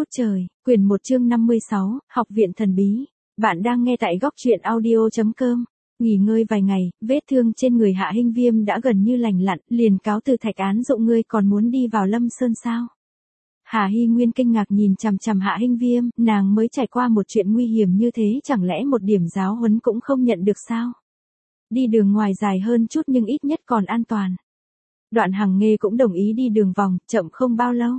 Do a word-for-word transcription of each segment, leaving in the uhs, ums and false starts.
ngút trời, quyển một chương năm mươi sáu, Học viện thần bí. Bạn đang nghe tại góc truyện audio chấm com. Nghỉ ngơi vài ngày, vết thương trên người Hạ Hinh Viêm đã gần như lành lặn, liền cáo từ Thạch Án Dụng, ngươi còn muốn đi vào Lâm Sơn sao? Hà Hy Nguyên kinh ngạc nhìn chằm chằm Hạ Hinh Viêm, nàng mới trải qua một chuyện nguy hiểm như thế, chẳng lẽ một điểm giáo huấn cũng không nhận được sao? Đi đường ngoài dài hơn chút nhưng ít nhất còn an toàn. Đoạn Hằng Nghê cũng đồng ý đi đường vòng, chậm không bao lâu.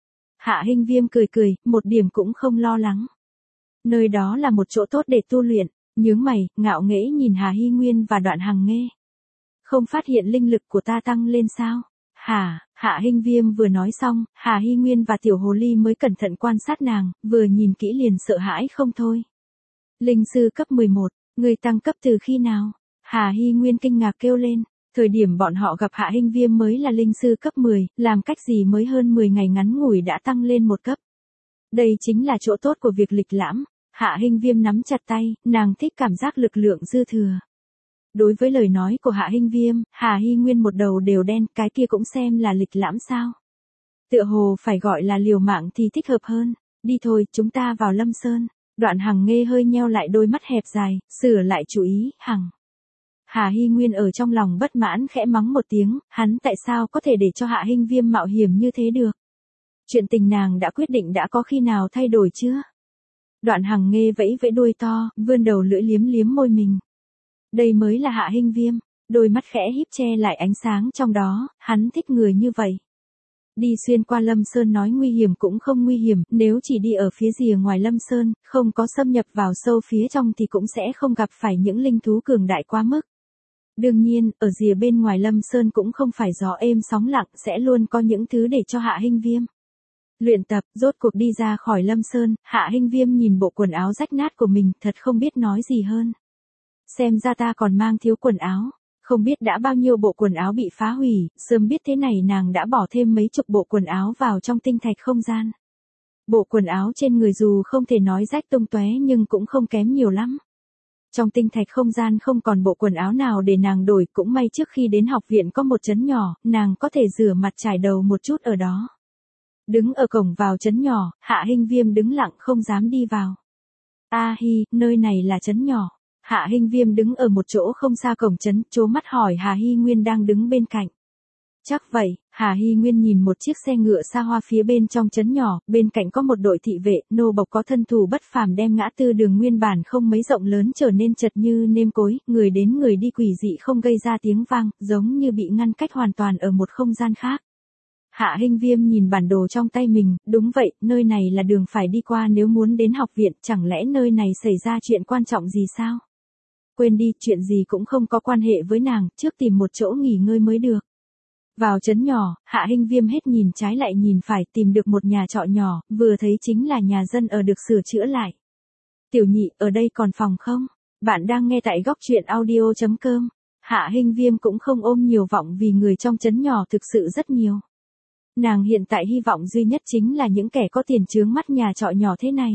Hạ Hinh Viêm cười cười, một điểm cũng không lo lắng. Nơi đó là một chỗ tốt để tu luyện, nhướng mày, ngạo nghễ nhìn Hà Hy Nguyên và Đoạn Hằng Nghê. Không phát hiện linh lực của ta tăng lên sao? Hả? Hạ Hinh Viêm vừa nói xong, Hà Hy Nguyên và Tiểu Hồ Ly mới cẩn thận quan sát nàng, vừa nhìn kỹ liền sợ hãi không thôi. Linh sư cấp mười một, người tăng cấp từ khi nào? Hà Hy Nguyên kinh ngạc kêu lên. Thời điểm bọn họ gặp Hạ Hinh Viêm mới là linh sư cấp mười, làm cách gì mới hơn mười ngày ngắn ngủi đã tăng lên một cấp. Đây chính là chỗ tốt của việc lịch lãm. Hạ Hinh Viêm nắm chặt tay, nàng thích cảm giác lực lượng dư thừa. Đối với lời nói của Hạ Hinh Viêm, Hà Hy Nguyên một đầu đều đen, cái kia cũng xem là lịch lãm sao? Tựa hồ phải gọi là liều mạng thì thích hợp hơn. Đi thôi, chúng ta vào Lâm Sơn. Đoạn Hằng Nghê hơi nheo lại đôi mắt hẹp dài, sửa lại chú ý, Hằng. Hà Hy Nguyên ở trong lòng bất mãn khẽ mắng một tiếng, hắn tại sao có thể để cho Hạ Hinh Viêm mạo hiểm như thế được? Chuyện tình nàng đã quyết định đã có khi nào thay đổi chưa? Đoạn Hằng Nghê vẫy vẫy đuôi to, vươn đầu lưỡi liếm liếm môi mình. Đây mới là Hạ Hinh Viêm, đôi mắt khẽ híp che lại ánh sáng trong đó, hắn thích người như vậy. Đi xuyên qua Lâm Sơn nói nguy hiểm cũng không nguy hiểm, nếu chỉ đi ở phía rìa ngoài Lâm Sơn, không có xâm nhập vào sâu phía trong thì cũng sẽ không gặp phải những linh thú cường đại quá mức. Đương nhiên, ở rìa bên ngoài Lâm Sơn cũng không phải gió êm sóng lặng, sẽ luôn có những thứ để cho Hạ Hinh Viêm luyện tập. Rốt cuộc đi ra khỏi Lâm Sơn, Hạ Hinh Viêm nhìn bộ quần áo rách nát của mình, thật không biết nói gì hơn. Xem ra ta còn mang thiếu quần áo, không biết đã bao nhiêu bộ quần áo bị phá hủy, sớm biết thế này nàng đã bỏ thêm mấy chục bộ quần áo vào trong tinh thạch không gian. Bộ quần áo trên người dù không thể nói rách tung tóe nhưng cũng không kém nhiều lắm. Trong tinh thạch không gian không còn bộ quần áo nào để nàng đổi, cũng may trước khi đến học viện có một trấn nhỏ, nàng có thể rửa mặt trải đầu một chút ở đó. Đứng ở cổng vào trấn nhỏ, Hạ Hinh Viêm đứng lặng không dám đi vào. A Hi, nơi này là trấn nhỏ. Hạ Hinh Viêm đứng ở một chỗ không xa cổng trấn, trố mắt hỏi Hà Hy Nguyên đang đứng bên cạnh. Chắc vậy, Hà Hy Nguyên nhìn một chiếc xe ngựa xa hoa phía bên trong trấn nhỏ, bên cạnh có một đội thị vệ, nô bộc có thân thủ bất phàm đem ngã tư đường nguyên bản không mấy rộng lớn trở nên chật như nêm cối, người đến người đi quỷ dị không gây ra tiếng vang, giống như bị ngăn cách hoàn toàn ở một không gian khác. Hạ Hinh Viêm nhìn bản đồ trong tay mình, đúng vậy, nơi này là đường phải đi qua nếu muốn đến học viện, chẳng lẽ nơi này xảy ra chuyện quan trọng gì sao? Quên đi, chuyện gì cũng không có quan hệ với nàng, trước tìm một chỗ nghỉ ngơi mới được. Vào trấn nhỏ, Hạ Hinh Viêm hết nhìn trái lại nhìn phải, tìm được một nhà trọ nhỏ, vừa thấy chính là nhà dân ở được sửa chữa lại. Tiểu nhị, ở đây còn phòng không? Bạn đang nghe tại góc truyện audio chấm com. Hạ Hinh Viêm cũng không ôm nhiều vọng vì người trong trấn nhỏ thực sự rất nhiều. Nàng hiện tại hy vọng duy nhất chính là những kẻ có tiền chướng mắt nhà trọ nhỏ thế này.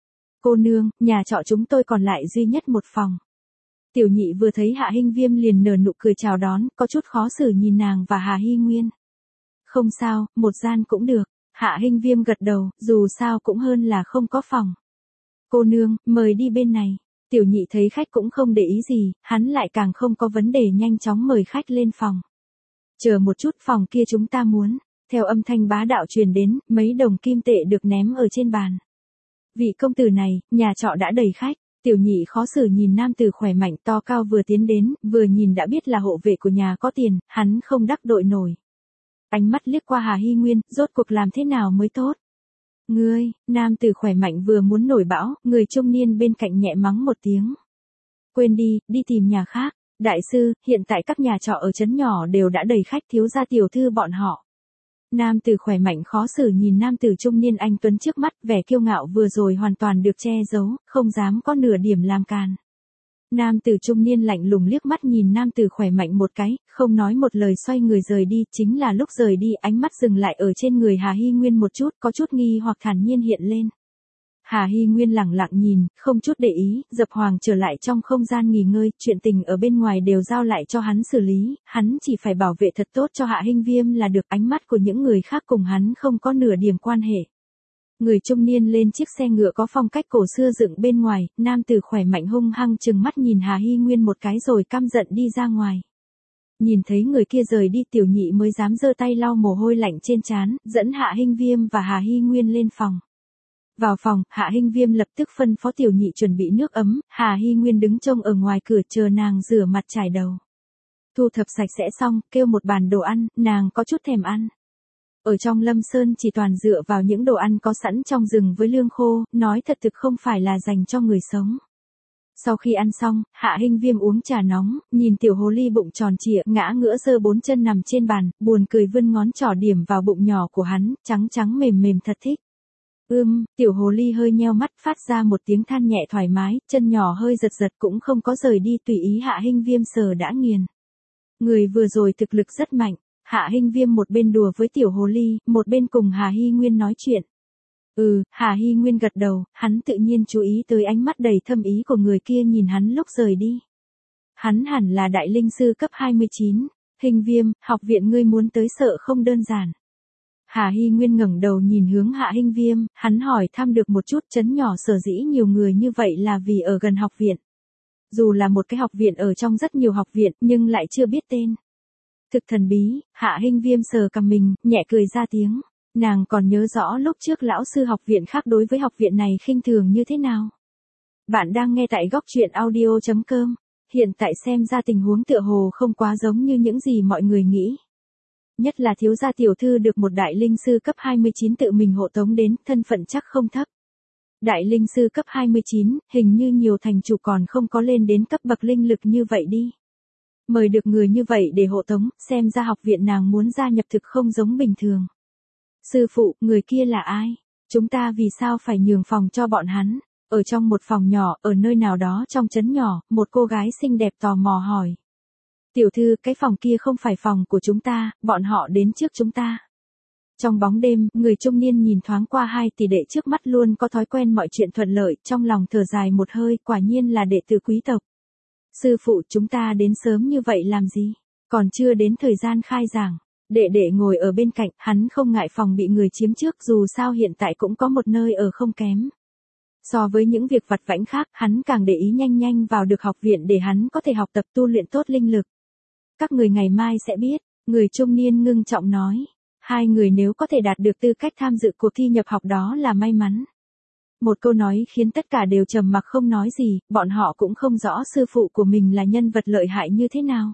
Cô nương, nhà trọ chúng tôi còn lại duy nhất một phòng. Tiểu nhị vừa thấy Hạ Hinh Viêm liền nở nụ cười chào đón, có chút khó xử nhìn nàng và Hà Hy Nguyên. Không sao, một gian cũng được. Hạ Hinh Viêm gật đầu, dù sao cũng hơn là không có phòng. Cô nương, mời đi bên này. Tiểu nhị thấy khách cũng không để ý gì, hắn lại càng không có vấn đề nhanh chóng mời khách lên phòng. Chờ một chút, phòng kia chúng ta muốn. Theo âm thanh bá đạo truyền đến, mấy đồng kim tệ được ném ở trên bàn. Vị công tử này, nhà trọ đã đầy khách. Tiểu nhị khó xử nhìn nam tử khỏe mạnh to cao vừa tiến đến, vừa nhìn đã biết là hộ vệ của nhà có tiền, hắn không đắc đội nổi. Ánh mắt liếc qua Hà Hy Nguyên, rốt cuộc làm thế nào mới tốt? Ngươi, nam tử khỏe mạnh vừa muốn nổi bão, người trung niên bên cạnh nhẹ mắng một tiếng. Quên đi, đi tìm nhà khác. Đại sư, hiện tại các nhà trọ ở trấn nhỏ đều đã đầy khách, thiếu gia tiểu thư bọn họ. Nam tử khỏe mạnh khó xử nhìn nam tử trung niên anh tuấn trước mắt, vẻ kiêu ngạo vừa rồi hoàn toàn được che giấu, không dám có nửa điểm làm càn. Nam tử trung niên lạnh lùng liếc mắt nhìn nam tử khỏe mạnh một cái, không nói một lời xoay người rời đi, chính là lúc rời đi ánh mắt dừng lại ở trên người Hà Hy Nguyên một chút, có chút nghi hoặc thản nhiên hiện lên. Hà Hy Nguyên lẳng lặng nhìn, không chút để ý, Dập Hoàng trở lại trong không gian nghỉ ngơi, chuyện tình ở bên ngoài đều giao lại cho hắn xử lý, hắn chỉ phải bảo vệ thật tốt cho Hạ Hinh Viêm là được, ánh mắt của những người khác cùng hắn không có nửa điểm quan hệ. Người trung niên lên chiếc xe ngựa có phong cách cổ xưa dựng bên ngoài, nam tử khỏe mạnh hung hăng trừng mắt nhìn Hà Hy Nguyên một cái rồi căm giận đi ra ngoài. Nhìn thấy người kia rời đi, Tiểu Nhị mới dám giơ tay lau mồ hôi lạnh trên trán, dẫn Hạ Hinh Viêm và Hà Hy Nguyên lên phòng. Vào phòng, Hạ Hinh Viêm lập tức phân phó Tiểu Nhị chuẩn bị nước ấm, Hà Hy Nguyên đứng trông ở ngoài cửa chờ nàng rửa mặt chải đầu. Thu thập sạch sẽ xong, kêu một bàn đồ ăn, nàng có chút thèm ăn. Ở trong Lâm Sơn chỉ toàn dựa vào những đồ ăn có sẵn trong rừng với lương khô, nói thật thực không phải là dành cho người sống. Sau khi ăn xong, Hạ Hinh Viêm uống trà nóng, nhìn tiểu hồ ly bụng tròn trịa ngã ngửa giơ bốn chân nằm trên bàn, buồn cười vươn ngón trỏ điểm vào bụng nhỏ của hắn, trắng trắng mềm mềm thật thích. Ưm, tiểu hồ ly hơi nheo mắt phát ra một tiếng than nhẹ thoải mái, chân nhỏ hơi giật giật cũng không có rời đi tùy ý Hạ Hinh Viêm sờ đã nghiền. Người vừa rồi thực lực rất mạnh, Hạ Hinh Viêm một bên đùa với tiểu hồ ly, một bên cùng Hà Hy Nguyên nói chuyện. Ừ, Hà Hy Nguyên gật đầu, hắn tự nhiên chú ý tới ánh mắt đầy thâm ý của người kia nhìn hắn lúc rời đi. Hắn hẳn là đại linh sư cấp hai mươi chín, Hinh Viêm, học viện ngươi muốn tới sợ không đơn giản. Hà Hy Nguyên ngẩng đầu nhìn hướng Hạ Hinh Viêm, hắn hỏi thăm được một chút, trấn nhỏ sở dĩ nhiều người như vậy là vì ở gần học viện. Dù là một cái học viện ở trong rất nhiều học viện nhưng lại chưa biết tên. Thực thần bí, Hạ Hinh Viêm sờ cằm mình, nhẹ cười ra tiếng. Nàng còn nhớ rõ lúc trước lão sư học viện khác đối với học viện này khinh thường như thế nào. Bạn đang nghe tại góc truyện audio chấm com. Hiện tại xem ra tình huống tựa hồ không quá giống như những gì mọi người nghĩ. Nhất là thiếu gia tiểu thư được một đại linh sư cấp hai mươi chín tự mình hộ tống đến, thân phận chắc không thấp. Đại linh sư cấp hai mươi chín, hình như nhiều thành chủ còn không có lên đến cấp bậc linh lực như vậy đi. Mời được người như vậy để hộ tống, xem ra học viện nàng muốn gia nhập thực không giống bình thường. Sư phụ, người kia là ai? Chúng ta vì sao phải nhường phòng cho bọn hắn? Ở trong một phòng nhỏ, ở nơi nào đó trong trấn nhỏ, một cô gái xinh đẹp tò mò hỏi. Tiểu thư, cái phòng kia không phải phòng của chúng ta, bọn họ đến trước chúng ta. Trong bóng đêm, người trung niên nhìn thoáng qua hai tỷ đệ trước mắt luôn có thói quen mọi chuyện thuận lợi, trong lòng thở dài một hơi, quả nhiên là đệ tử quý tộc. Sư phụ, chúng ta đến sớm như vậy làm gì? Còn chưa đến thời gian khai giảng. Đệ đệ ngồi ở bên cạnh, hắn không ngại phòng bị người chiếm trước, dù sao hiện tại cũng có một nơi ở không kém. So với những việc vặt vãnh khác, hắn càng để ý nhanh nhanh vào được học viện để hắn có thể học tập tu luyện tốt linh lực. Các người ngày mai sẽ biết, người trung niên ngưng trọng nói. Hai người nếu có thể đạt được tư cách tham dự cuộc thi nhập học đó là may mắn. Một câu nói khiến tất cả đều trầm mặc không nói gì, bọn họ cũng không rõ sư phụ của mình là nhân vật lợi hại như thế nào.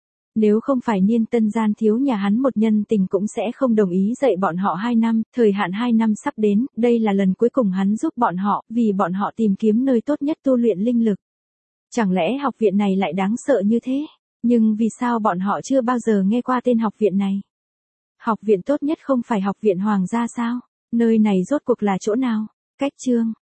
Nếu không phải Niên Tân Gian thiếu nhà hắn một nhân tình cũng sẽ không đồng ý dạy bọn họ hai năm, thời hạn hai năm sắp đến, đây là lần cuối cùng hắn giúp bọn họ, vì bọn họ tìm kiếm nơi tốt nhất tu luyện linh lực. Chẳng lẽ học viện này lại đáng sợ như thế? Nhưng vì sao bọn họ chưa bao giờ nghe qua tên học viện này? Học viện tốt nhất không phải học viện hoàng gia sao? Nơi này rốt cuộc là chỗ nào? Cách chương